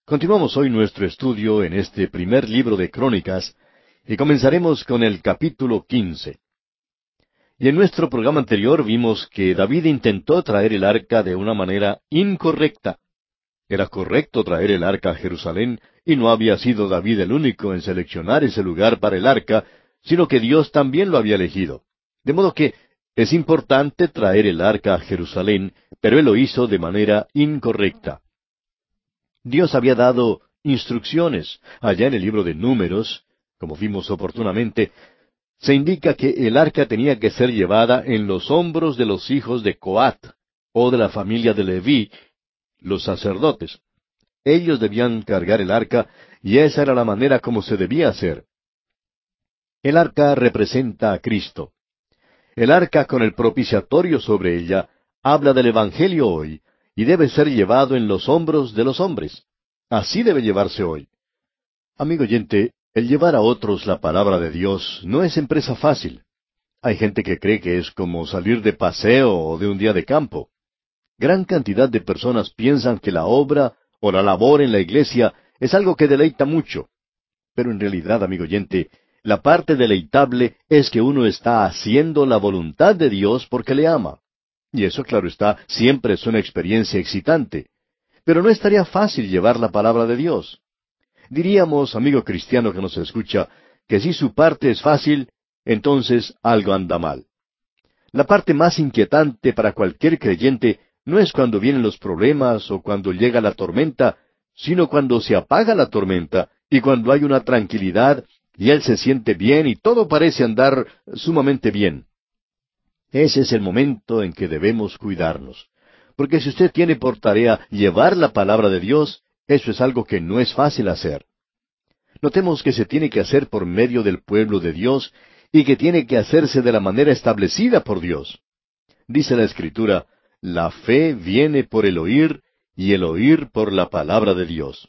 Continuamos hoy nuestro estudio en este primer libro de Crónicas y comenzaremos con el capítulo 15. Y en nuestro programa anterior vimos que David intentó traer el arca de una manera incorrecta. Era correcto traer el arca a Jerusalén, y no había sido David el único en seleccionar ese lugar para el arca, sino que Dios también lo había elegido. De modo que es importante traer el arca a Jerusalén, pero él lo hizo de manera incorrecta. Dios había dado instrucciones. Allá en el libro de Números, como vimos oportunamente, se indica que el arca tenía que ser llevada en los hombros de los hijos de Coat, o de la familia de Leví, los sacerdotes. Ellos debían cargar el arca, y esa era la manera como se debía hacer. El arca representa a Cristo. El arca con el propiciatorio sobre ella habla del Evangelio hoy, y debe ser llevado en los hombros de los hombres. Así debe llevarse hoy. Amigo oyente, el llevar a otros la palabra de Dios no es empresa fácil. Hay gente que cree que es como salir de paseo o de un día de campo. Gran cantidad de personas piensan que la obra o la labor en la iglesia es algo que deleita mucho. Pero en realidad, amigo oyente, la parte deleitable es que uno está haciendo la voluntad de Dios porque le ama. Y eso, claro está, siempre es una experiencia excitante. Pero no estaría fácil llevar la palabra de Dios. Diríamos, amigo cristiano que nos escucha, que si su parte es fácil, entonces algo anda mal. La parte más inquietante para cualquier creyente no es cuando vienen los problemas o cuando llega la tormenta, sino cuando se apaga la tormenta y cuando hay una tranquilidad y él se siente bien y todo parece andar sumamente bien. Ese es el momento en que debemos cuidarnos. Porque si usted tiene por tarea llevar la palabra de Dios, eso es algo que no es fácil hacer. Notemos que se tiene que hacer por medio del pueblo de Dios y que tiene que hacerse de la manera establecida por Dios. Dice la Escritura, la fe viene por el oír y el oír por la palabra de Dios.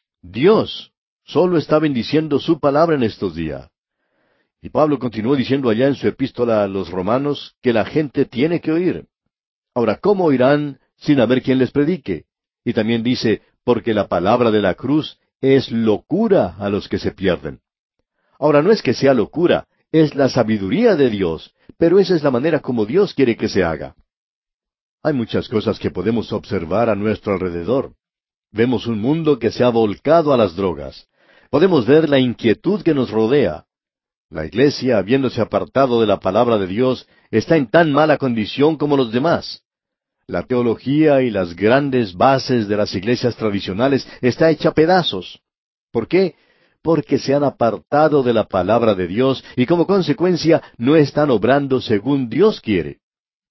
Dios solo está bendiciendo su palabra en estos días. Y Pablo continuó diciendo allá en su epístola a los romanos que la gente tiene que oír. Ahora, ¿cómo oirán sin haber quien les predique? Y también dice, porque la palabra de la cruz es locura a los que se pierden. Ahora, no es que sea locura, es la sabiduría de Dios, pero esa es la manera como Dios quiere que se haga. Hay muchas cosas que podemos observar a nuestro alrededor. Vemos un mundo que se ha volcado a las drogas. Podemos ver la inquietud que nos rodea. La iglesia, habiéndose apartado de la palabra de Dios, está en tan mala condición como los demás. La teología y las grandes bases de las iglesias tradicionales está hecha a pedazos. ¿Por qué? Porque se han apartado de la palabra de Dios y como consecuencia no están obrando según Dios quiere.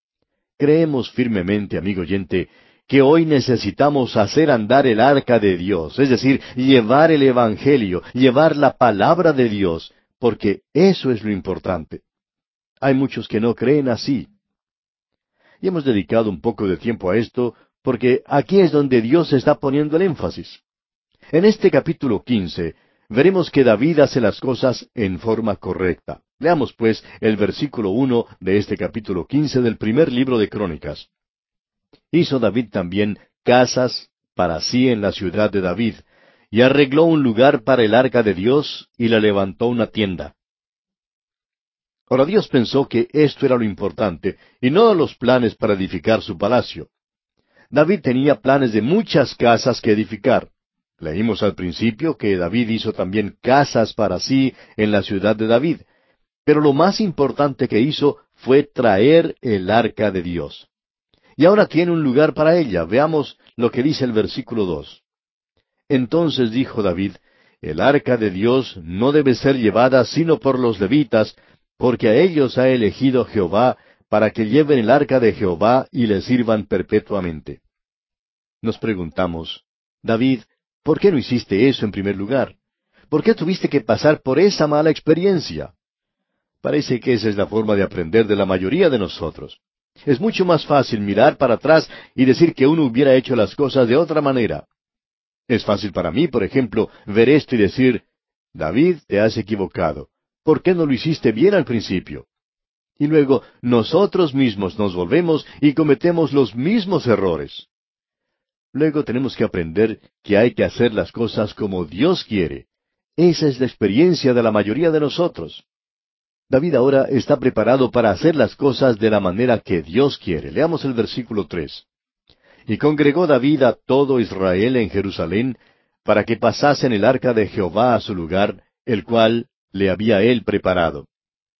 Creemos firmemente, amigo oyente, que hoy necesitamos hacer andar el arca de Dios, es decir, llevar el Evangelio, llevar la palabra de Dios, porque eso es lo importante. Hay muchos que no creen así. Y hemos dedicado un poco de tiempo a esto, porque aquí es donde Dios está poniendo el énfasis. En este capítulo 15, veremos que David hace las cosas en forma correcta. Leamos pues el versículo 1 de este capítulo 15 del primer libro de Crónicas. Hizo David también casas para sí en la ciudad de David, y arregló un lugar para el arca de Dios, y le levantó una tienda. Ahora Dios pensó que esto era lo importante, y no los planes para edificar su palacio. David tenía planes de muchas casas que edificar. Leímos al principio que David hizo también casas para sí en la ciudad de David, pero lo más importante que hizo fue traer el arca de Dios. Y ahora tiene un lugar para ella. Veamos lo que dice el versículo 2. Entonces dijo David, el arca de Dios no debe ser llevada sino por los levitas, porque a ellos ha elegido Jehová, para que lleven el arca de Jehová y le sirvan perpetuamente. Nos preguntamos, David, ¿por qué no hiciste eso en primer lugar? ¿Por qué tuviste que pasar por esa mala experiencia? Parece que esa es la forma de aprender de la mayoría de nosotros. Es mucho más fácil mirar para atrás y decir que uno hubiera hecho las cosas de otra manera. Es fácil para mí, por ejemplo, ver esto y decir, David, te has equivocado. ¿Por qué no lo hiciste bien al principio? Y luego nosotros mismos nos volvemos y cometemos los mismos errores. Luego tenemos que aprender que hay que hacer las cosas como Dios quiere. Esa es la experiencia de la mayoría de nosotros. David ahora está preparado para hacer las cosas de la manera que Dios quiere. Leamos el versículo 3. Y congregó David a todo Israel en Jerusalén, para que pasasen el arca de Jehová a su lugar, el cual le había él preparado.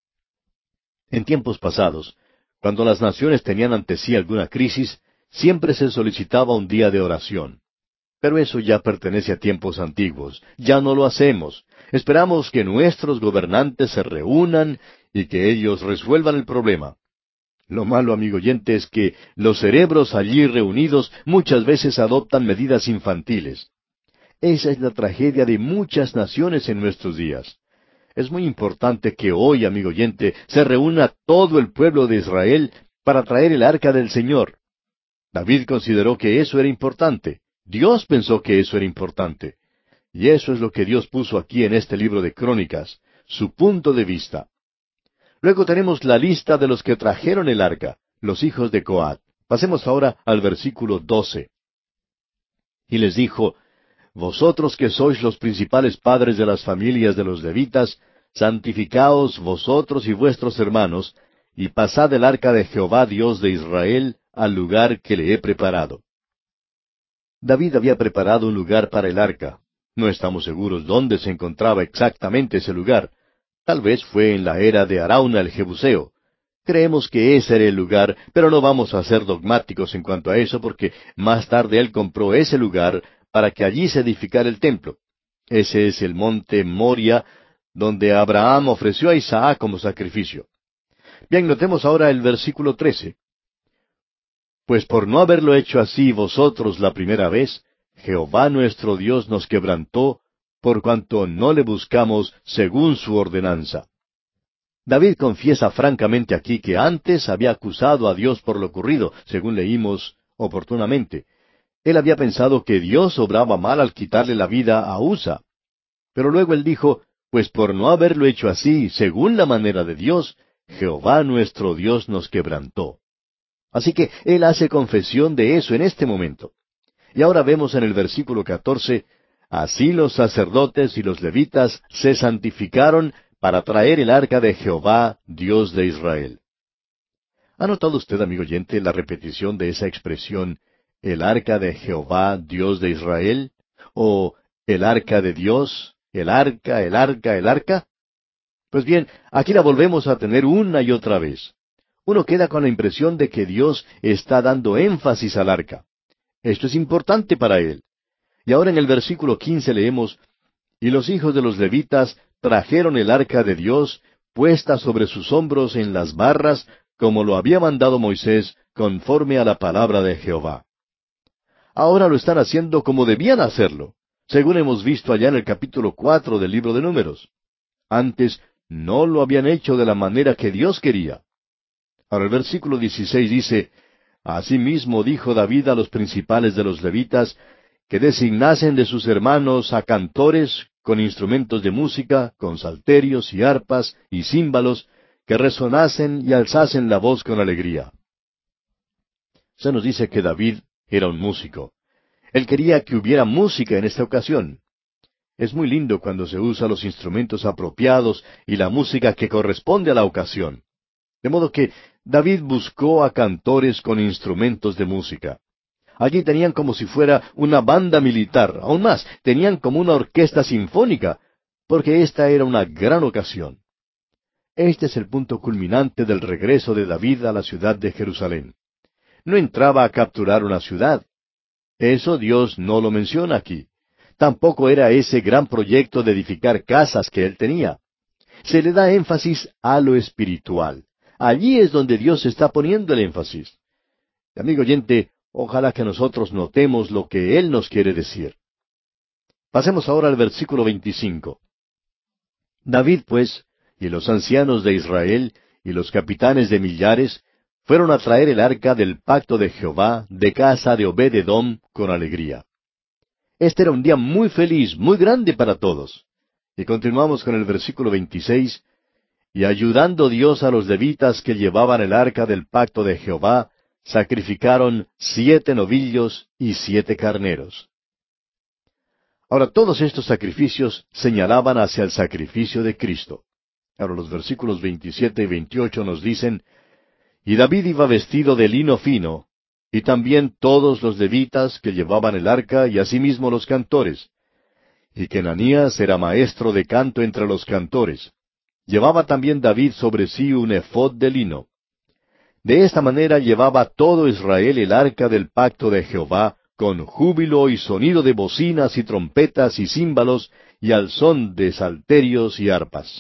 En tiempos pasados, cuando las naciones tenían ante sí alguna crisis, siempre se solicitaba un día de oración. Pero eso ya pertenece a tiempos antiguos. Ya no lo hacemos. Esperamos que nuestros gobernantes se reúnan y que ellos resuelvan el problema. Lo malo, amigo oyente, es que los cerebros allí reunidos muchas veces adoptan medidas infantiles. Esa es la tragedia de muchas naciones en nuestros días. Es muy importante que hoy, amigo oyente, se reúna todo el pueblo de Israel para traer el arca del Señor. David consideró que eso era importante. Dios pensó que eso era importante. Y eso es lo que Dios puso aquí en este libro de Crónicas, su punto de vista. Luego tenemos la lista de los que trajeron el arca, los hijos de Coat. Pasemos ahora al versículo 12. Y les dijo, Vosotros que sois los principales padres de las familias de los levitas, santificaos vosotros y vuestros hermanos, y pasad el arca de Jehová Dios de Israel al lugar que le he preparado. David había preparado un lugar para el arca. No estamos seguros dónde se encontraba exactamente ese lugar. Tal vez fue en la era de Arauna el Jebuseo. Creemos que ese era el lugar, pero no vamos a ser dogmáticos en cuanto a eso porque más tarde él compró ese lugar para que allí se edificara el templo. Ese es el monte Moria, donde Abraham ofreció a Isaac como sacrificio. Bien, notemos ahora el versículo 13. Pues por no haberlo hecho así vosotros la primera vez, Jehová nuestro Dios nos quebrantó, por cuanto no le buscamos según su ordenanza. David confiesa francamente aquí que antes había acusado a Dios por lo ocurrido, según leímos oportunamente. Él había pensado que Dios obraba mal al quitarle la vida a Usa. Pero luego él dijo, pues por no haberlo hecho así, según la manera de Dios, Jehová nuestro Dios nos quebrantó. Así que él hace confesión de eso en este momento. Y ahora vemos en el versículo 14, así los sacerdotes y los levitas se santificaron para traer el arca de Jehová, Dios de Israel. ¿Ha notado usted, amigo oyente, la repetición de esa expresión, el arca de Jehová, Dios de Israel? ¿O el arca de Dios? ¿El arca, el arca, el arca? Pues bien, aquí la volvemos a tener una y otra vez. Uno queda con la impresión de que Dios está dando énfasis al arca. Esto es importante para él. Y ahora en el versículo 15 leemos, y los hijos de los levitas trajeron el arca de Dios, puesta sobre sus hombros en las barras, como lo había mandado Moisés, conforme a la palabra de Jehová. Ahora lo están haciendo como debían hacerlo, según hemos visto allá en el capítulo 4 del libro de Números. Antes no lo habían hecho de la manera que Dios quería. Ahora el versículo 16 dice, Asimismo dijo David a los principales de los levitas, que designasen de sus hermanos a cantores con instrumentos de música, con salterios y arpas y címbalos, que resonasen y alzasen la voz con alegría. Se nos dice que David era un músico. Él quería que hubiera música en esta ocasión. Es muy lindo cuando se usan los instrumentos apropiados y la música que corresponde a la ocasión. De modo que David buscó a cantores con instrumentos de música. Allí tenían como si fuera una banda militar, aún más, tenían como una orquesta sinfónica, porque esta era una gran ocasión. Este es el punto culminante del regreso de David a la ciudad de Jerusalén. No entraba a capturar una ciudad. Eso Dios no lo menciona aquí. Tampoco era ese gran proyecto de edificar casas que él tenía. Se le da énfasis a lo espiritual. Allí es donde Dios está poniendo el énfasis. Amigo oyente, ojalá que nosotros notemos lo que Él nos quiere decir. Pasemos ahora al versículo 25. David, pues, y los ancianos de Israel, y los capitanes de millares, fueron a traer el arca del pacto de Jehová de casa de Obed-edom con alegría. Este era un día muy feliz, muy grande para todos. Y continuamos con el versículo 26. Y ayudando Dios a los levitas que llevaban el arca del pacto de Jehová, sacrificaron 7 novillos y 7 carneros. Ahora, todos estos sacrificios señalaban hacia el sacrificio de Cristo. Ahora, los versículos 27 y 28 nos dicen, y David iba vestido de lino fino, y también todos los levitas que llevaban el arca, y asimismo los cantores. Y que Ananías era maestro de canto entre los cantores. Llevaba también David sobre sí un efod de lino. De esta manera llevaba todo Israel el arca del pacto de Jehová, con júbilo y sonido de bocinas y trompetas y címbalos, y al son de salterios y arpas.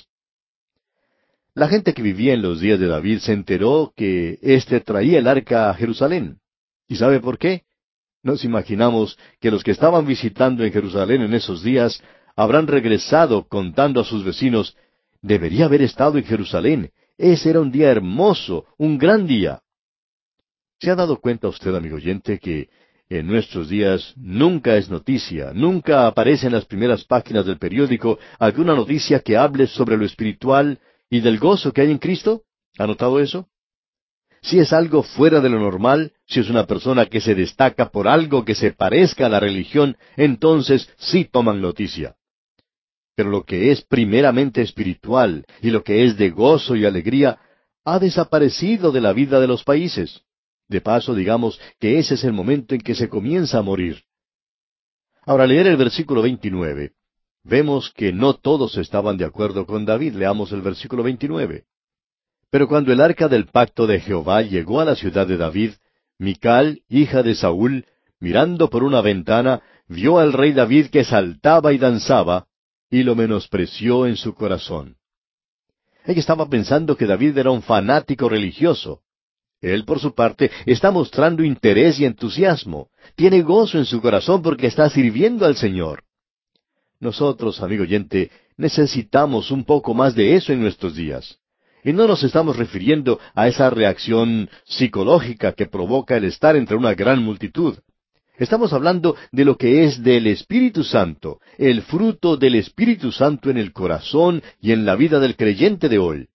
La gente que vivía en los días de David se enteró que éste traía el arca a Jerusalén. ¿Y sabe por qué? Nos imaginamos que los que estaban visitando en Jerusalén en esos días habrán regresado contando a sus vecinos, debería haber estado en Jerusalén. Ese era un día hermoso, un gran día. ¿Se ha dado cuenta usted, amigo oyente, que en nuestros días nunca es noticia, nunca aparece en las primeras páginas del periódico alguna noticia que hable sobre lo espiritual y del gozo que hay en Cristo? ¿Ha notado eso? Si es algo fuera de lo normal, si es una persona que se destaca por algo que se parezca a la religión, entonces sí toman noticia. Pero lo que es primeramente espiritual y lo que es de gozo y alegría ha desaparecido de la vida de los países. De paso, digamos que ese es el momento en que se comienza a morir. Ahora, al leer el versículo 29, vemos que no todos estaban de acuerdo con David. Leamos el versículo 29. Pero cuando el arca del pacto de Jehová llegó a la ciudad de David, Mical, hija de Saúl, mirando por una ventana, vio al rey David que saltaba y danzaba, y lo menospreció en su corazón. Ella estaba pensando que David era un fanático religioso. Él, por su parte, está mostrando interés y entusiasmo. Tiene gozo en su corazón porque está sirviendo al Señor. Nosotros, amigo oyente, necesitamos un poco más de eso en nuestros días. Y no nos estamos refiriendo a esa reacción psicológica que provoca el estar entre una gran multitud. Estamos hablando de lo que es del Espíritu Santo, el fruto del Espíritu Santo en el corazón y en la vida del creyente de hoy.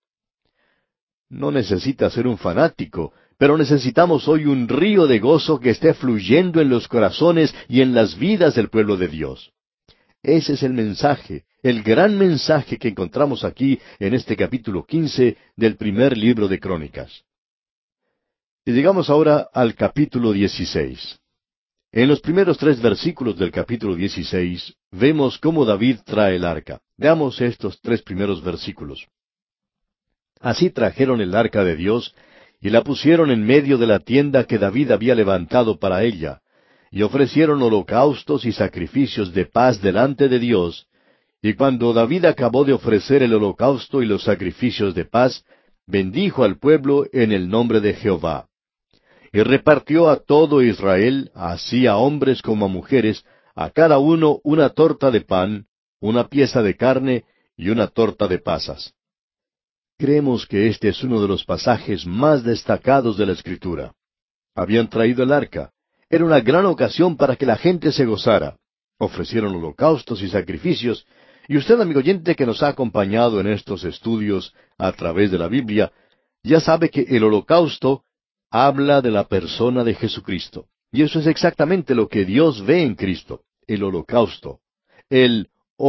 No necesita ser un fanático, pero necesitamos hoy un río de gozo que esté fluyendo en los corazones y en las vidas del pueblo de Dios. Ese es el mensaje, el gran mensaje que encontramos aquí en este capítulo 15 del primer libro de Crónicas. Y llegamos ahora al capítulo 16. En los primeros 3 versículos del capítulo 16 vemos cómo David trae el arca. Veamos estos 3 primeros versículos. Así trajeron el arca de Dios y la pusieron en medio de la tienda que David había levantado para ella, y ofrecieron holocaustos y sacrificios de paz delante de Dios. Y cuando David acabó de ofrecer el holocausto y los sacrificios de paz, bendijo al pueblo en el nombre de Jehová. Y repartió a todo Israel, así a hombres como a mujeres, a cada uno una torta de pan, una pieza de carne y una torta de pasas. Creemos que este es uno de los pasajes más destacados de la Escritura. Habían traído el arca. Era una gran ocasión para que la gente se gozara. Ofrecieron holocaustos y sacrificios, y usted, amigo oyente que nos ha acompañado en estos estudios a través de la Biblia, ya sabe que el holocausto habla de la persona de Jesucristo. Y eso es exactamente lo que Dios ve en Cristo, el holocausto, el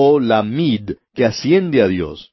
olamid que asciende a Dios.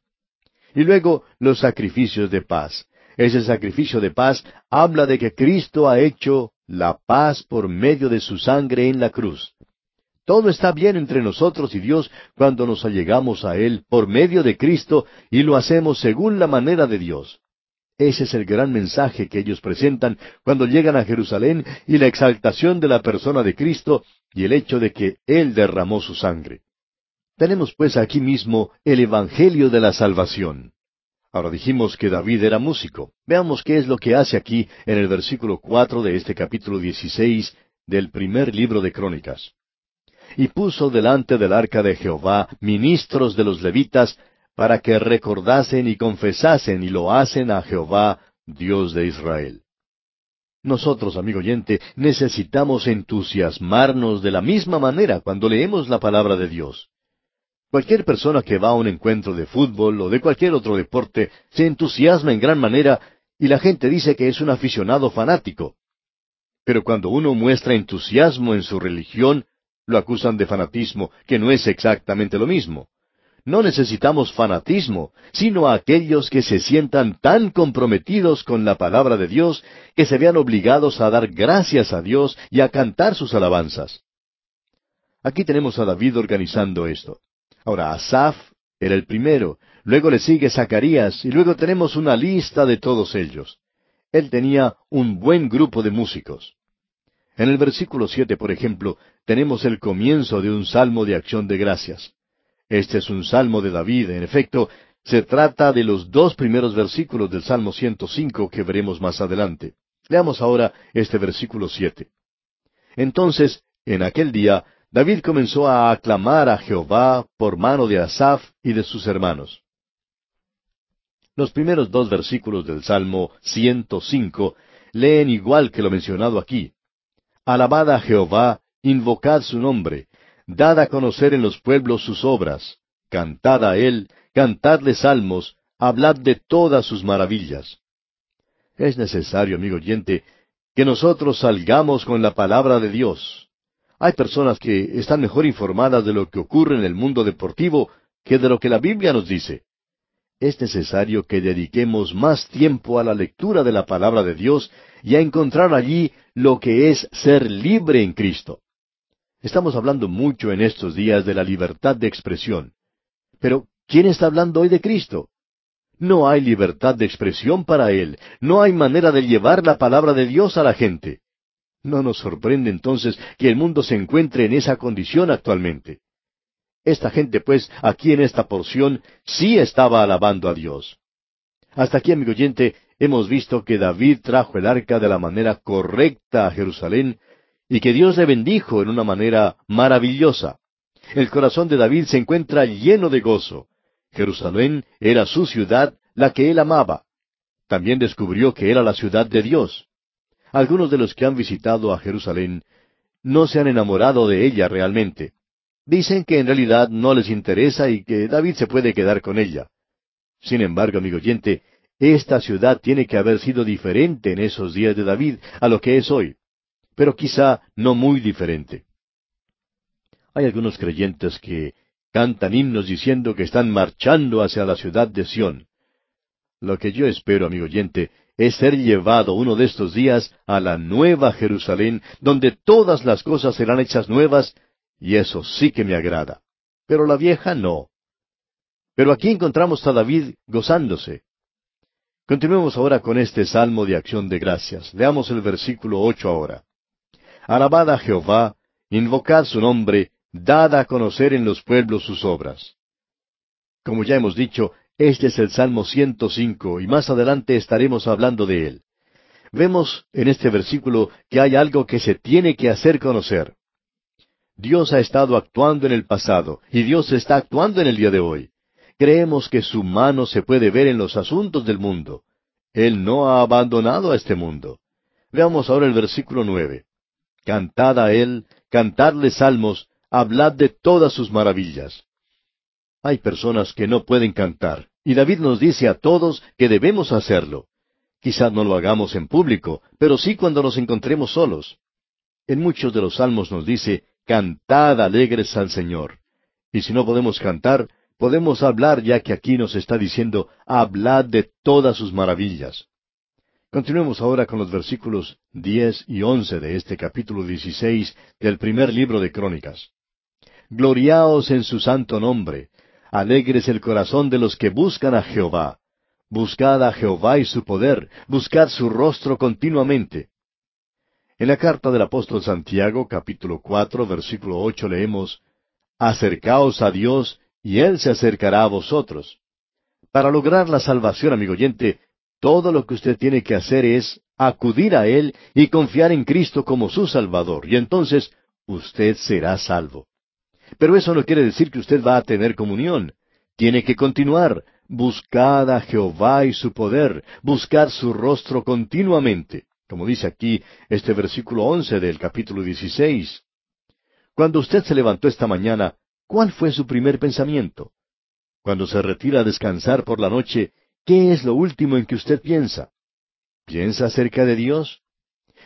Y luego los sacrificios de paz. Ese sacrificio de paz habla de que Cristo ha hecho la paz por medio de su sangre en la cruz. Todo está bien entre nosotros y Dios cuando nos allegamos a Él por medio de Cristo y lo hacemos según la manera de Dios. Ese es el gran mensaje que ellos presentan cuando llegan a Jerusalén y la exaltación de la persona de Cristo y el hecho de que Él derramó su sangre. Tenemos pues aquí mismo el Evangelio de la salvación. Ahora dijimos que David era músico. Veamos qué es lo que hace aquí en el versículo 4 de este capítulo 16 del primer libro de Crónicas. Y puso delante del arca de Jehová ministros de los levitas, para que recordasen y confesasen y lo hacen a Jehová, Dios de Israel. Nosotros, amigo oyente, necesitamos entusiasmarnos de la misma manera cuando leemos la palabra de Dios. Cualquier persona que va a un encuentro de fútbol o de cualquier otro deporte se entusiasma en gran manera y la gente dice que es un aficionado fanático. Pero cuando uno muestra entusiasmo en su religión, lo acusan de fanatismo, que no es exactamente lo mismo. No necesitamos fanatismo, sino a aquellos que se sientan tan comprometidos con la palabra de Dios que se vean obligados a dar gracias a Dios y a cantar sus alabanzas. Aquí tenemos a David organizando esto. Ahora, Asaf era el primero, luego le sigue Zacarías y luego tenemos una lista de todos ellos. Él tenía un buen grupo de músicos. En el versículo 7, por ejemplo, tenemos el comienzo de un salmo de acción de gracias. Este es un salmo de David, en efecto, se trata de los dos primeros versículos del Salmo 105 que veremos más adelante. Leamos ahora este versículo 7. Entonces, en aquel día, David comenzó a aclamar a Jehová por mano de Asaf y de sus hermanos. Los primeros dos versículos del Salmo 105 leen igual que lo mencionado aquí. Alabad a Jehová, invocad su nombre, dad a conocer en los pueblos sus obras, cantad a él, cantadle salmos, hablad de todas sus maravillas. Es necesario, amigo oyente, que nosotros salgamos con la palabra de Dios. Hay personas que están mejor informadas de lo que ocurre en el mundo deportivo que de lo que la Biblia nos dice. Es necesario que dediquemos más tiempo a la lectura de la palabra de Dios y a encontrar allí lo que es ser libre en Cristo. Estamos hablando mucho en estos días de la libertad de expresión. Pero, ¿quién está hablando hoy de Cristo? No hay libertad de expresión para Él. No hay manera de llevar la palabra de Dios a la gente. No nos sorprende entonces que el mundo se encuentre en esa condición actualmente. Esta gente, pues, aquí en esta porción, sí estaba alabando a Dios. Hasta aquí, amigo oyente, hemos visto que David trajo el arca de la manera correcta a Jerusalén y que Dios le bendijo en una manera maravillosa. El corazón de David se encuentra lleno de gozo. Jerusalén era su ciudad, la que él amaba. También descubrió que era la ciudad de Dios. Algunos de los que han visitado a Jerusalén no se han enamorado de ella realmente. Dicen que en realidad no les interesa y que David se puede quedar con ella. Sin embargo, amigo oyente, esta ciudad tiene que haber sido diferente en esos días de David a lo que es hoy, pero quizá no muy diferente. Hay algunos creyentes que cantan himnos diciendo que están marchando hacia la ciudad de Sión. Lo que yo espero, amigo oyente, es ser llevado uno de estos días a la nueva Jerusalén, donde todas las cosas serán hechas nuevas, y eso sí que me agrada. Pero la vieja no. Pero aquí encontramos a David gozándose. Continuemos ahora con este salmo de acción de gracias. Leamos el versículo 8 ahora. Alabad a Jehová, invocad su nombre, dad a conocer en los pueblos sus obras. Como ya hemos dicho, este es el Salmo 105 y más adelante estaremos hablando de él. Vemos en este versículo que hay algo que se tiene que hacer conocer. Dios ha estado actuando en el pasado y Dios está actuando en el día de hoy. Creemos que su mano se puede ver en los asuntos del mundo. Él no ha abandonado a este mundo. Veamos ahora el versículo 9. Cantad a Él, cantadle salmos, hablad de todas sus maravillas. Hay personas que no pueden cantar, y David nos dice a todos que debemos hacerlo. Quizás no lo hagamos en público, pero sí cuando nos encontremos solos. En muchos de los salmos nos dice, cantad alegres al Señor. Y si no podemos cantar, podemos hablar, ya que aquí nos está diciendo, hablad de todas sus maravillas. Continuemos ahora con los versículos 10 y 11 de este capítulo 16 del primer libro de Crónicas. Gloriaos en su santo nombre, alegres el corazón de los que buscan a Jehová. Buscad a Jehová y su poder, buscad su rostro continuamente. En la carta del apóstol Santiago, capítulo 4, versículo 8, leemos, Acercaos a Dios, y Él se acercará a vosotros. Para lograr la salvación, amigo oyente, todo lo que usted tiene que hacer es acudir a Él y confiar en Cristo como su Salvador, y entonces usted será salvo. Pero eso no quiere decir que usted va a tener comunión. Tiene que continuar. Buscad a Jehová y su poder, buscad su rostro continuamente, como dice aquí este versículo 11 del capítulo 16. Cuando usted se levantó esta mañana, ¿cuál fue su primer pensamiento? Cuando se retira a descansar por la noche, ¿qué es lo último en que usted piensa? ¿Piensa acerca de Dios?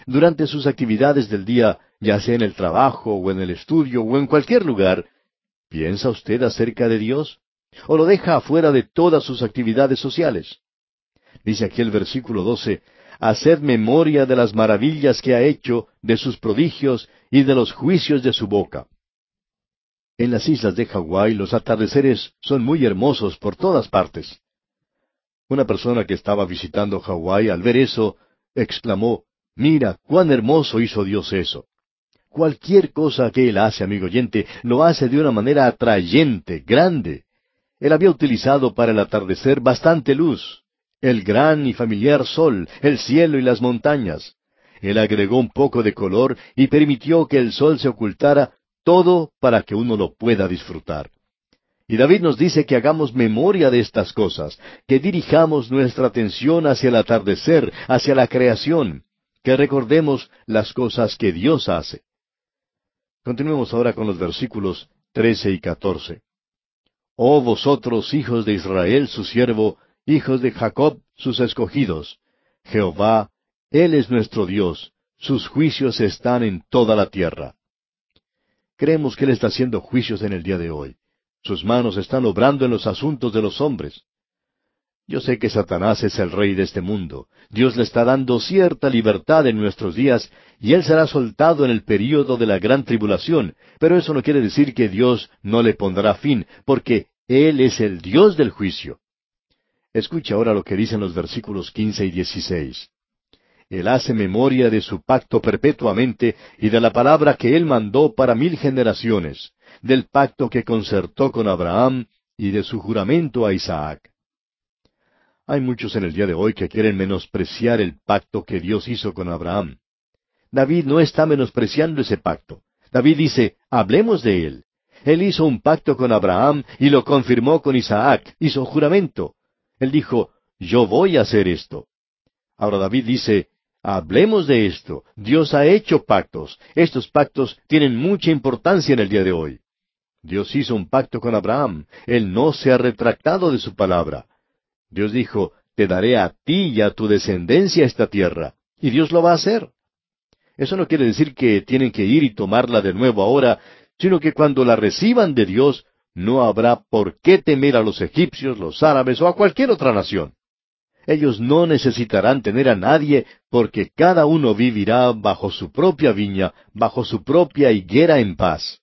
durante sus actividades del día, ya sea en el trabajo o en el estudio o en cualquier lugar, ¿piensa usted acerca de Dios? ¿O lo deja afuera de todas sus actividades sociales? Dice aquí el versículo 12, haced memoria de las maravillas que ha hecho, de sus prodigios y de los juicios de su boca. En las islas de Hawái los atardeceres son muy hermosos por todas partes. Una persona que estaba visitando Hawái al ver eso, exclamó, mira, cuán hermoso hizo Dios eso. Cualquier cosa que Él hace, amigo oyente, lo hace de una manera atrayente, grande. Él había utilizado para el atardecer bastante luz, el gran y familiar sol, el cielo y las montañas. Él agregó un poco de color y permitió que el sol se ocultara, todo para que uno lo pueda disfrutar. Y David nos dice que hagamos memoria de estas cosas, que dirijamos nuestra atención hacia el atardecer, hacia la creación, que recordemos las cosas que Dios hace. Continuemos ahora con los versículos 13 y 14. Oh vosotros, hijos de Israel, su siervo, hijos de Jacob, sus escogidos. Jehová, Él es nuestro Dios, sus juicios están en toda la tierra. Creemos que Él está haciendo juicios en el día de hoy. Sus manos están obrando en los asuntos de los hombres. Yo sé que Satanás es el rey de este mundo. Dios le está dando cierta libertad en nuestros días, y él será soltado en el período de la gran tribulación, pero eso no quiere decir que Dios no le pondrá fin, porque Él es el Dios del juicio. Escucha ahora lo que dicen los versículos 15 y 16. Él hace memoria de su pacto perpetuamente y de la palabra que Él mandó para 1000 generaciones, del pacto que concertó con Abraham y de su juramento a Isaac. Hay muchos en el día de hoy que quieren menospreciar el pacto que Dios hizo con Abraham. David no está menospreciando ese pacto. David dice, hablemos de él. Él hizo un pacto con Abraham y lo confirmó con Isaac, hizo juramento. Él dijo, yo voy a hacer esto. Ahora David dice, hablemos de esto. Dios ha hecho pactos. Estos pactos tienen mucha importancia en el día de hoy. Dios hizo un pacto con Abraham. Él no se ha retractado de su palabra. Dios dijo, te daré a ti y a tu descendencia esta tierra. Y Dios lo va a hacer. Eso no quiere decir que tienen que ir y tomarla de nuevo ahora, sino que cuando la reciban de Dios, no habrá por qué temer a los egipcios, los árabes o a cualquier otra nación. Ellos no necesitarán tener a nadie, porque cada uno vivirá bajo su propia viña, bajo su propia higuera en paz.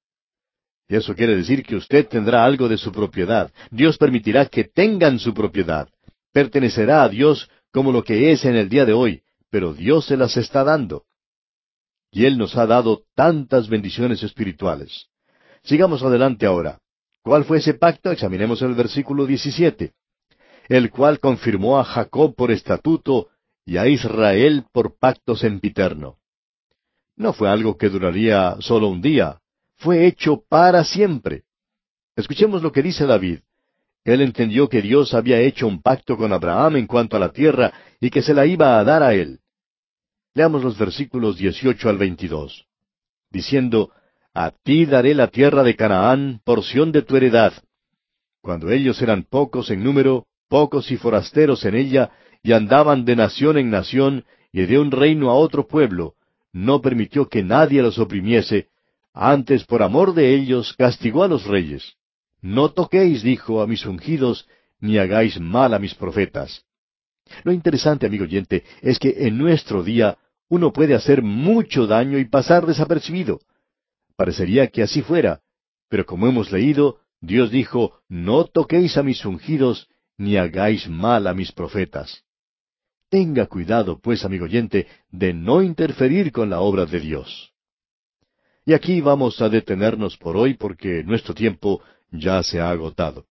Y eso quiere decir que usted tendrá algo de su propiedad. Dios permitirá que tengan su propiedad. Pertenecerá a Dios como lo que es en el día de hoy, pero Dios se las está dando. Y Él nos ha dado tantas bendiciones espirituales. Sigamos adelante ahora. ¿Cuál fue ese pacto? Examinemos el versículo 17. El cual confirmó a Jacob por estatuto y a Israel por pacto sempiterno. No fue algo que duraría solo un día. Fue hecho para siempre. Escuchemos lo que dice David. Él entendió que Dios había hecho un pacto con Abraham en cuanto a la tierra y que se la iba a dar a él. Leamos los versículos 18 al 22. Diciendo, a ti daré la tierra de Canaán, porción de tu heredad. Cuando ellos eran pocos en número, pocos y forasteros en ella, y andaban de nación en nación, y de un reino a otro pueblo, no permitió que nadie los oprimiese, antes por amor de ellos castigó a los reyes. No toquéis, dijo, a mis ungidos, ni hagáis mal a mis profetas. Lo interesante, amigo oyente, es que en nuestro día uno puede hacer mucho daño y pasar desapercibido. Parecería que así fuera, pero como hemos leído, Dios dijo, no toquéis a mis ungidos, ni hagáis mal a mis profetas. Tenga cuidado, pues, amigo oyente, de no interferir con la obra de Dios. Y aquí vamos a detenernos por hoy porque nuestro tiempo ya se ha agotado.